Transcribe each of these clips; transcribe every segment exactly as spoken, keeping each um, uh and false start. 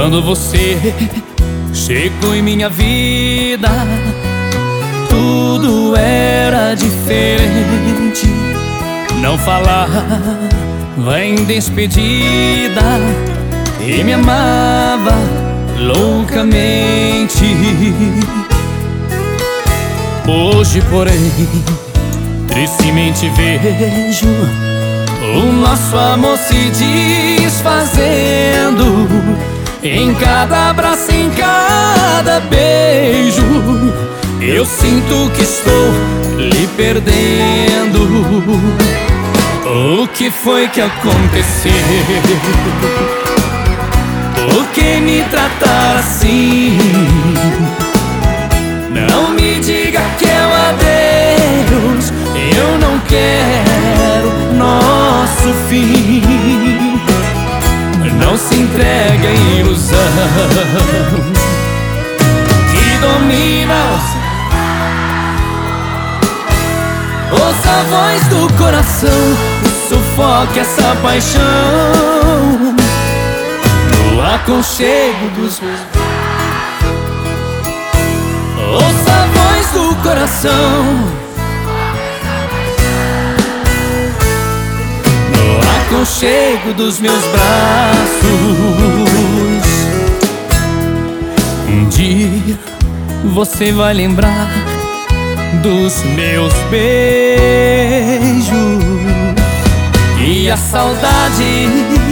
Quando você chegou em minha vida, tudo era diferente. Não falava em despedida e me amava loucamente. Hoje, porém, tristemente vejo o nosso amor se desfazendo, em cada abraço, em cada beijo. Eu sinto que estou lhe perdendo. O que foi que aconteceu? Por que me tratar assim? Não me diga que é um adeus, eu não quero nosso fim. Não se entregue à ilusão que domina. Ouça a voz do coração, sufoque essa paixão no aconchego dos meus braços. Ouça a voz do coração no aconchego dos meus braços. Um dia você vai lembrar dos meus beijos e a saudade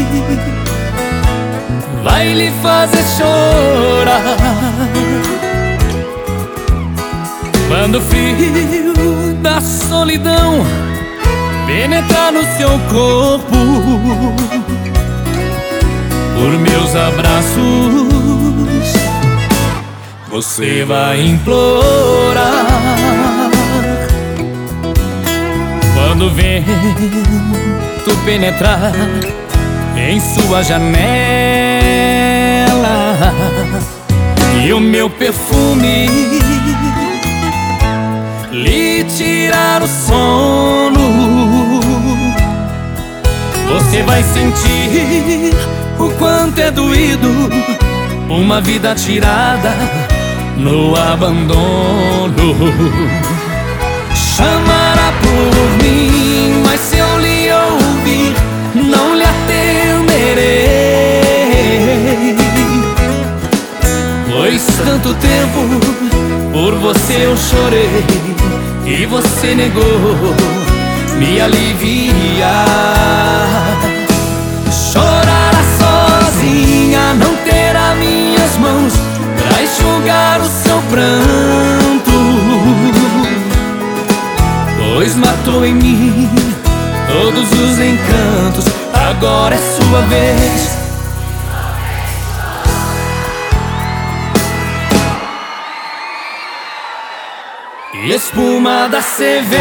vai lhe fazer chorar. Quando o frio da solidão penetrar no seu corpo, por meus abraços você vai implorar. Quando o vento penetrar em sua janela e o meu perfume lhe tirar o sono, você vai sentir o quanto é doído uma vida tirada no abandono. Chamará por mim, mas se eu lhe ouvir, não lhe atenderei, pois tanto tempo por você eu chorei e você negou me aliviar. Chorará sozinha, não terá minhas mãos pra enxugar o seu pranto, pois matou em mim todos os encantos. Agora é sua vez. Espuma da cerveja,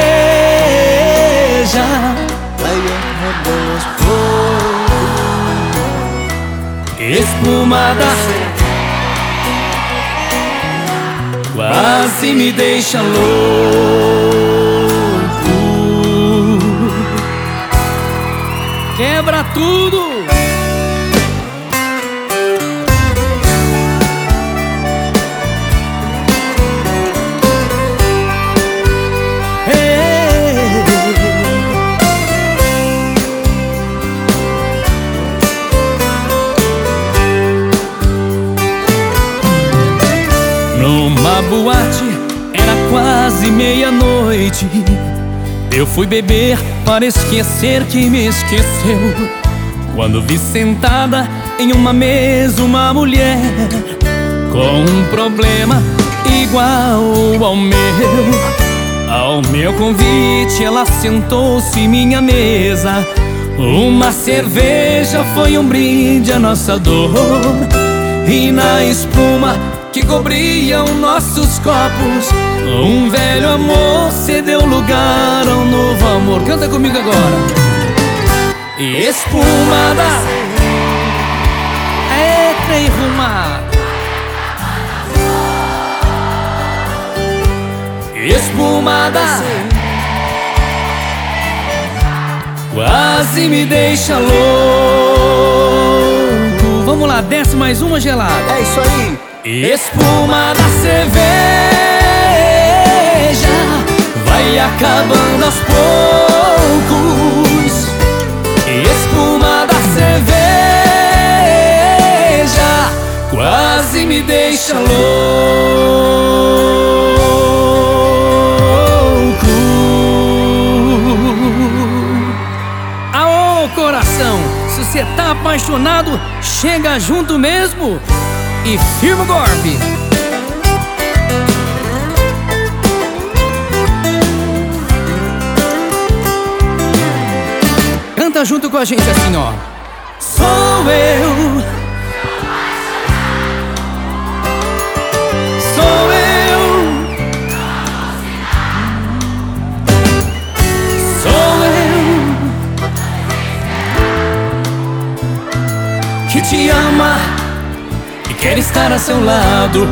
espuma da cerveja quase me deixa louco. Quebra tudo. Numa boate, era quase meia-noite. Eu fui beber para esquecer que me esqueceu, quando vi sentada em uma mesa uma mulher com um problema igual ao meu. Ao meu convite ela sentou-se em minha mesa. Uma cerveja foi um brinde à nossa dor, e na espuma que cobriam nossos copos, um velho amor cedeu lugar a um novo amor. Canta comigo agora. Espumada é trem rumado, espumada quase me deixa louco. Vamos lá. já desce mais uma gelada. É isso aí. Espuma da cerveja vai acabando aos poucos. Espuma da cerveja quase me deixa louco. Aô, coração, se você tá apaixonado, chega junto mesmo e firma o golpe. Canta junto com a gente assim, ó. Sou eu, sou eu, sou eu que te ama e quer estar a seu lado.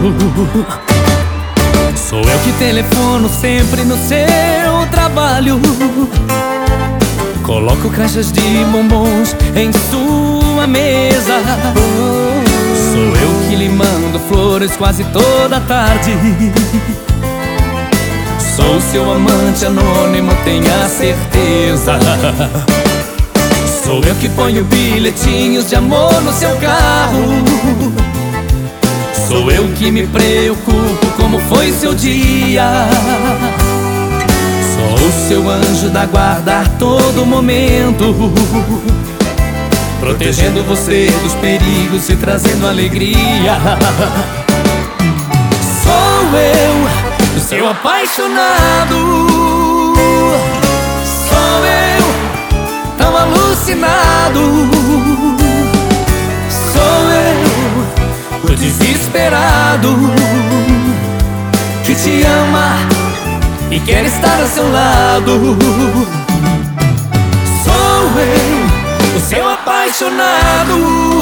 Sou eu que telefono sempre no seu trabalho. Coloco caixas de bombons em sua mesa. Sou eu que lhe mando flores quase toda tarde. Sou seu amante anônimo, tenha certeza. Sou eu que ponho bilhetinhos de amor no seu carro. Sou eu que me preocupo como foi seu dia. Sou o seu anjo da guarda a todo momento, protegendo você dos perigos e trazendo alegria. Sou eu, o seu apaixonado. Sou eu, tão alucinado. Sou eu, o desesperado que te ama e quer estar ao seu lado. Sou eu, o seu apaixonado.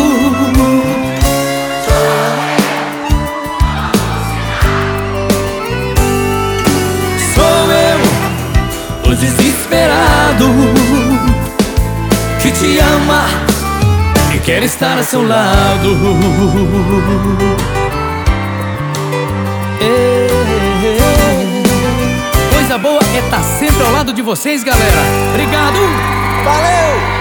Sou eu, o desesperado que te ama e quer estar ao seu lado. Coisa boa é estar sempre ao lado de vocês, galera. Obrigado. Valeu.